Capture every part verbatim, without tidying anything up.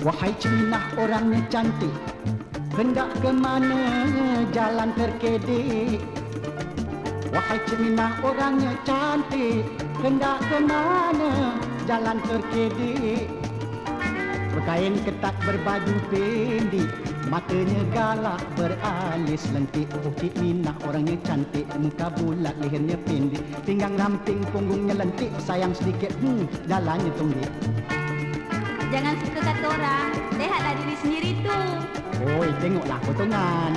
Wahai Cina orangnya cantik, hendak ke mana jalan terkedik. Wahai Cina orangnya cantik, hendak ke mana jalan terkedik. Berkain ketat berbaju pendek, matanya galak beralis lentik. Oh Cik Minah orangnya cantik, muka bulat lehernya pendek, pinggang ramping punggungnya lentik, sayang sedikit hmm, jalannya tonggik. Jangan suka kata orang, lihatlah diri sendiri tu. Oi, tengoklah potongan.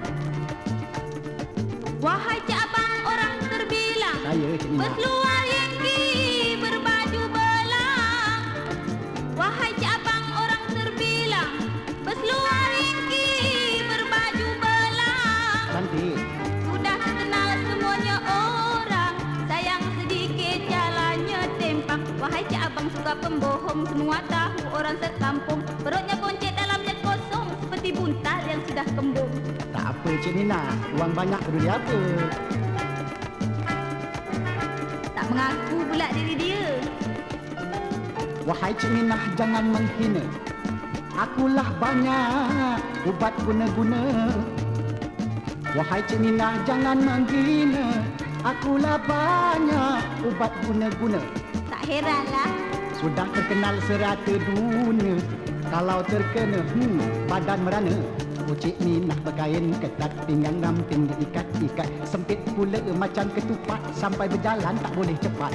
Wahai cik abang orang terbilang, Saya Cik Minah. berseluar yengki berbaju belang. Wahai cik abang orang terbilang, berseluar yengki berbaju belang. Cantik. Sudah kenal semuanya orang, sayang sedikit jalannya tempang. Wahai cik abang suka pembohong, semua tahu orang sekampung. Perutnya boncet, dalamnya kosong, seperti buntal yang sudah kembung. Tak apa Cik Minah, uang banyak peduli apa. Tak mengaku pula diri dia. Wahai Cik Minah jangan menghina, akulah banyak ubat guna-guna. Wahai Cik Minah jangan menghina, akulah banyak ubat guna-guna. Tak heranlah, Sudah terkenal serata dunia, kalau terkena hmm, badan merana. Oh Cik Minah berkain ketat, pinggang ramping diikat-ikat, sempit pula macam ketupat, sampai berjalan tak boleh cepat.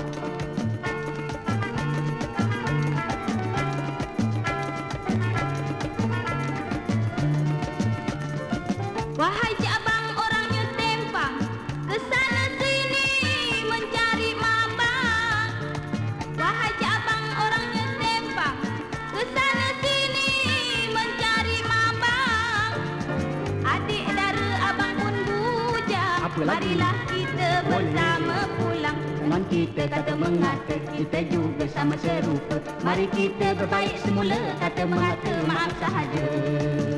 wahai cik abang orangnya tempang, kesana sini mencari mambang. Wahai cik abang orangnya tempang, kesana sini mencari mambang. Adik dara abang pun bujang, Apa lagi? marilah kita bersama pulang. Dengan kita kata mengata, kita juga sama serupa. Mari kita berbaik semula, kata mengata maaf sahaja.